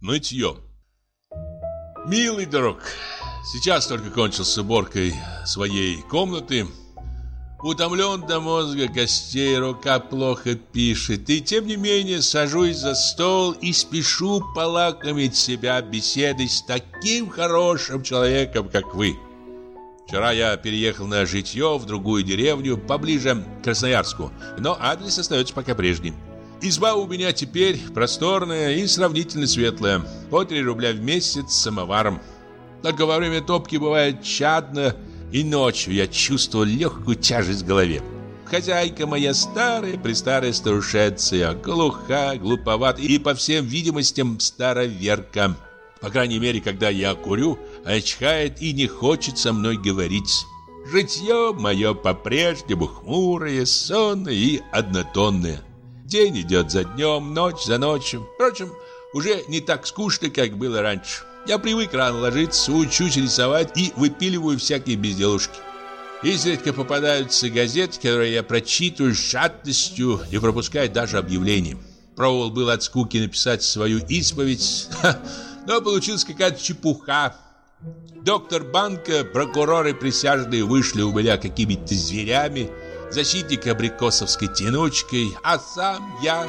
Мытье. Милый друг, сейчас только кончил с уборкой своей комнаты. Утомлен до мозга костей, рука плохо пишет. И тем не менее сажусь за стол и спешу полакомить себя беседой с таким хорошим человеком, как вы. Вчера я переехал на житье в другую деревню, поближе к Красноярску, но адрес остается пока прежним. Изба у меня теперь просторная и сравнительно светлая, по 3 рубля в месяц с самоваром. Только во время топки бывает чадно, и ночью я чувствую легкую тяжесть в голове. Хозяйка моя старая-престарая старушенция, глуха, глуповата и, по всем видимостям, староверка. По крайней мере, когда я курю, очхает и не хочет со мной говорить. Житье мое по-прежнему хмурое, сонное и однотонное. День идет за днем, ночь за ночью. Впрочем, уже не так скучно, как было раньше. Я привык рано ложиться, учусь рисовать и выпиливаю всякие безделушки. Изредка попадаются газеты, которые я прочитываю с жадностью, не пропуская даже объявлений. Пробовал был от скуки написать свою исповедь, но получилась какая-то чепуха. Доктор банка, прокуроры присяжные вышли у меня какими-то зверями, защитник абрикосовской тянучкой, а сам я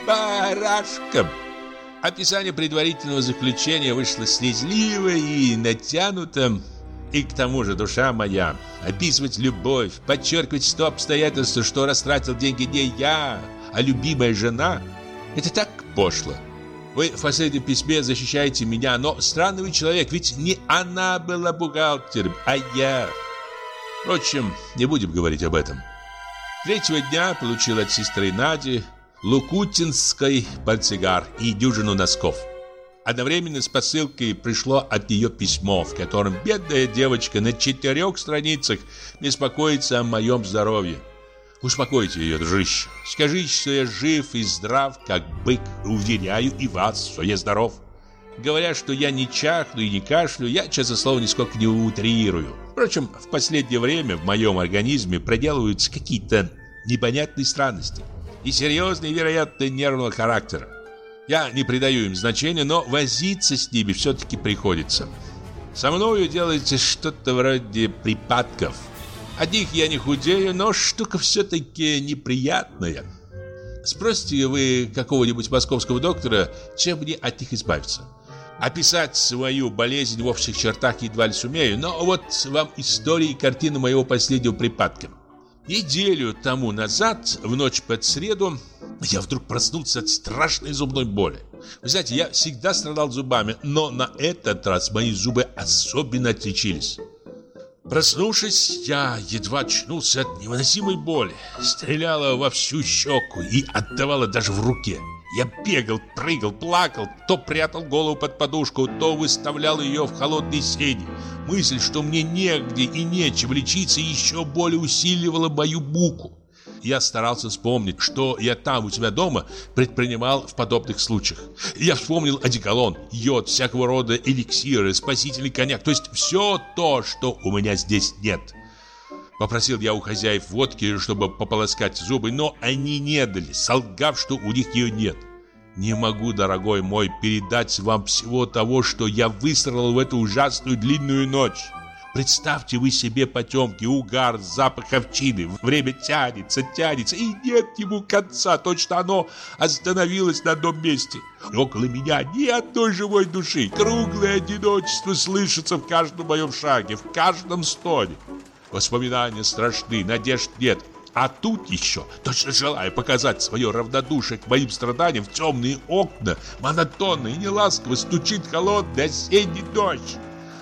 барашком. Описание предварительного заключения вышло слезливо и натянуто. И к тому же душа моя, описывать любовь, подчеркивать то обстоятельство, что растратил деньги не я, а любимая жена, это так пошло. Вы в последнем письме защищаете меня, но странный вы человек, ведь не она была бухгалтером, а я. Впрочем, не будем говорить об этом. 3-го дня получил от сестры Нади лукутинской портсигар и дюжину носков. Одновременно с посылкой пришло от нее письмо, в котором бедная девочка на 4 страницах беспокоится о моем здоровье. Успокойте ее, дружище. Скажите, что я жив и здрав, как бык. Уверяю и вас, что я здоров. Говоря, что я не чахну и не кашлю, я, честное слово, нисколько не утрирую. Впрочем, в последнее время в моем организме проделываются какие-то непонятные странности. И серьезные, вероятно, нервного характера. Я не придаю им значения, но возиться с ними все-таки приходится. Со мною делается что-то вроде припадков. От них я не худею, но штука все-таки неприятная. Спросите вы какого-нибудь московского доктора, чем мне от них избавиться. Описать свою болезнь в общих чертах едва ли сумею, но вот вам история и картина моего последнего припадка. Неделю тому назад, в ночь под среду, я вдруг проснулся от страшной зубной боли. Вы знаете, я всегда страдал зубами, но на этот раз мои зубы особенно отличились. Проснувшись, я едва очнулся от невыносимой боли. Стреляла во всю щеку и отдавала даже в руке. Я бегал, прыгал, плакал, то прятал голову под подушку, то выставлял ее в холодные сени. Мысль, что мне негде и нечем лечиться, еще более усиливала мою муку. Я старался вспомнить, что я там у тебя дома предпринимал в подобных случаях. Я вспомнил одеколон, йод, всякого рода эликсиры, спасительный коньяк, то есть все то, что у меня здесь нет. Попросил я у хозяев водки, чтобы пополоскать зубы, но они не дали, солгав, что у них ее нет. Не могу, дорогой мой, передать вам всего того, что я выстрадал в эту ужасную длинную ночь. Представьте вы себе потемки, угар, запах овчины. Время тянется, и нет ему конца. Точно оно остановилось на одном месте. И около меня ни одной живой души. Круглое одиночество слышится в каждом моем шаге, в каждом стоне. Воспоминания страшны, надежд нет. А тут еще, точно желая показать свое равнодушие к моим страданиям, в темные окна монотонно и неласково стучит холодный осенний дождь.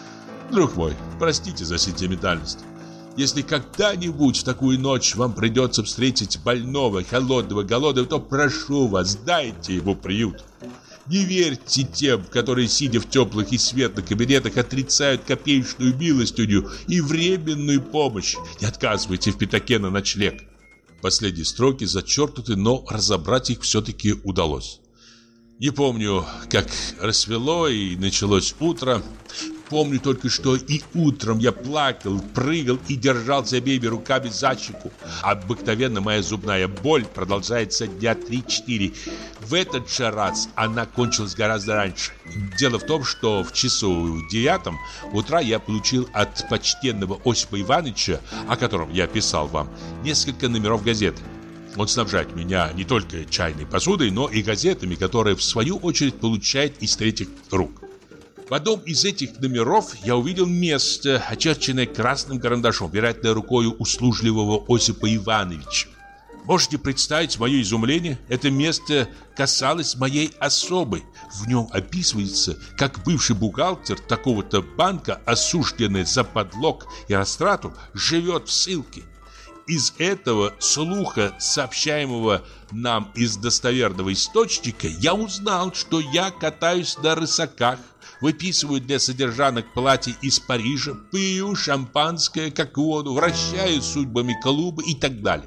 Друг мой, простите за сентиментальность. Если когда-нибудь в такую ночь вам придется встретить больного, холодного, голодного, то прошу вас, дайте ему приют. Не верьте тем, которые, сидя в теплых и светлых кабинетах, отрицают копеечную милостыню и временную помощь. Не отказывайте в пятаке на ночлег. Последние строки зачеркнуты, но разобрать их все-таки удалось. Не помню, как рассвело и началось утро. Помню только, что и утром я плакал, прыгал и держался обеими руками за щеку. Обыкновенно моя зубная боль продолжается дня 3-4. В этот же раз она кончилась гораздо раньше. Дело в том, что в часу 9 утра я получил от почтенного Осипа Ивановича, о котором я писал вам, несколько номеров газеты. Он снабжает меня не только чайной посудой, но и газетами, которые в свою очередь получает из третьих рук. В одном из этих номеров я увидел место, очерченное красным карандашом, вероятно, рукою услужливого Осипа Ивановича. Можете представить мое изумление? Это место касалось моей особы. В нем описывается, как бывший бухгалтер такого-то банка, осужденный за подлог и растрату, живет в ссылке. Из этого слуха, сообщаемого нам из достоверного источника, я узнал, что я катаюсь на рысаках, выписываю для содержанок платье из Парижа, пью шампанское, как воду, вращаю судьбами клуба и так далее.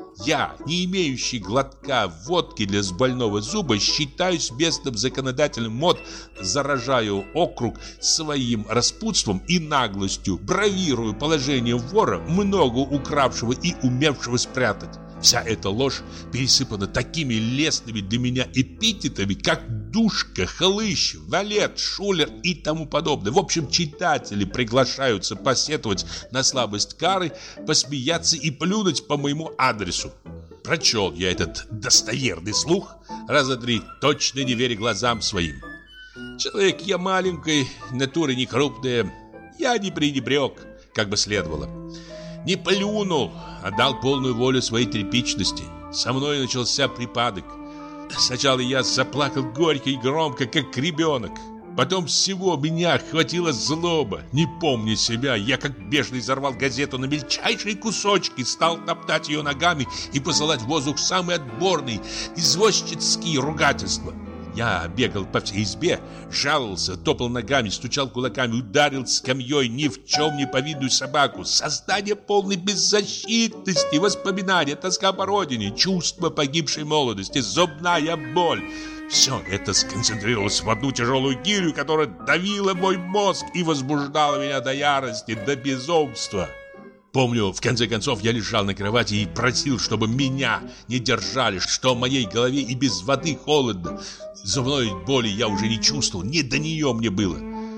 Я, не имеющий глотка водки для больного зуба, считаюсь местным законодателем мод, заражаю округ своим распутством и наглостью, бравирую положением вора, много укравшего и умевшего спрятать. Вся эта ложь пересыпана такими лестными для меня эпитетами, как душка, хлыщ, валет, шулер и тому подобное. В общем, читатели приглашаются посетовать на слабость кары, посмеяться и плюнуть по моему адресу. Прочел я этот достоверный слух раза 3, точно не веря глазам своим. Человек я маленькой, натура не крупная. Я не пренебрег, как бы следовало. Не плюнул, а дал полную волю своей тряпичности. Со мной начался припадок. Сначала я заплакал горько и громко, как ребенок. Потом всего меня охватила злоба. Не помня себя, я как бешеный взорвал газету на мельчайшие кусочки, стал топтать ее ногами и посылать в воздух самые отборные извозчицкие ругательства. Я бегал по всей избе, жаловался, топал ногами, стучал кулаками, ударил скамьей ни в чем не повинную собаку. Создание полной беззащитности, воспоминания, тоска по родине, чувство погибшей молодости, зубная боль. Все это сконцентрировалось в одну тяжелую гирю, которая давила мой мозг и возбуждала меня до ярости, до безумства. Помню, в конце концов я лежал на кровати и просил, чтобы меня не держали, что в моей голове и без воды холодно. Зубной боли я уже не чувствовал, не до нее мне было.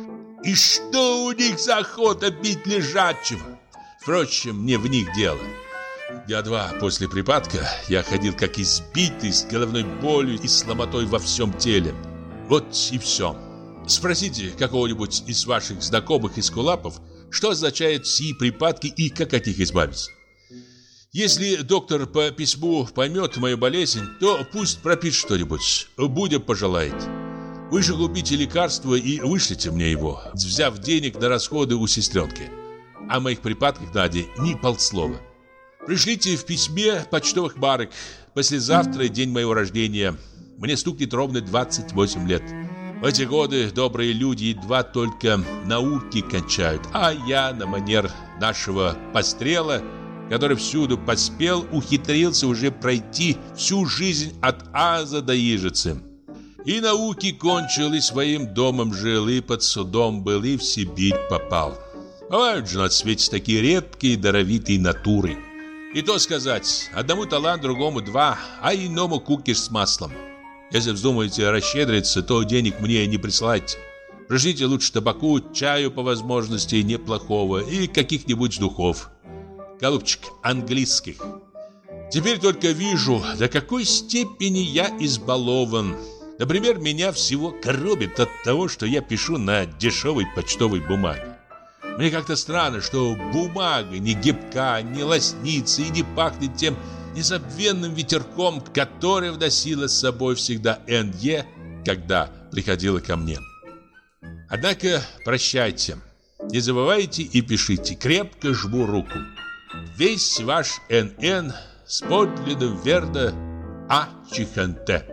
И что у них за охота бить лежачего? Впрочем, мне в них дело. Дня 2 после припадка я ходил как избитый, с головной болью и с ломотой во всем теле. Вот и все. Спросите какого-нибудь из ваших знакомых эскулапов, что означают сии припадки и как от них избавиться. Если доктор по письму поймет мою болезнь, то пусть пропишет что-нибудь, будя пожелает. Вы же купите лекарство и вышлите мне его, взяв денег на расходы у сестренки. О моих припадках, Наде, ни полслова. Пришлите в письме почтовых марок. Послезавтра день моего рождения. Мне стукнет ровно 28 лет. В эти годы добрые люди едва только науки кончают, а я на манер нашего пострела, который всюду поспел, ухитрился уже пройти всю жизнь от аза до ижицы. И науки кончил, и своим домом жил, и под судом был, и в Сибирь попал. Бывают же на свете такие редкие, даровитые натуры. И то сказать, одному талант, другому 2, а иному кукиш с маслом. Если вздумаете расщедриться, то денег мне не присылайте. Пришлите лучше табаку, чаю по возможности неплохого и каких-нибудь духов. Голубчик, английских. Теперь только вижу, до какой степени я избалован. Например, меня всего коробит от того, что я пишу на дешевой почтовой бумаге. Мне как-то странно, что бумага не гибка, не лоснится и не пахнет тем незабвенным ветерком, который вносила с собой всегда Н.Е., когда приходила ко мне. Однако прощайте. Не забывайте и пишите. Крепко жму руку. Весь ваш Н.Н. с подлинным верно А. Чиханте.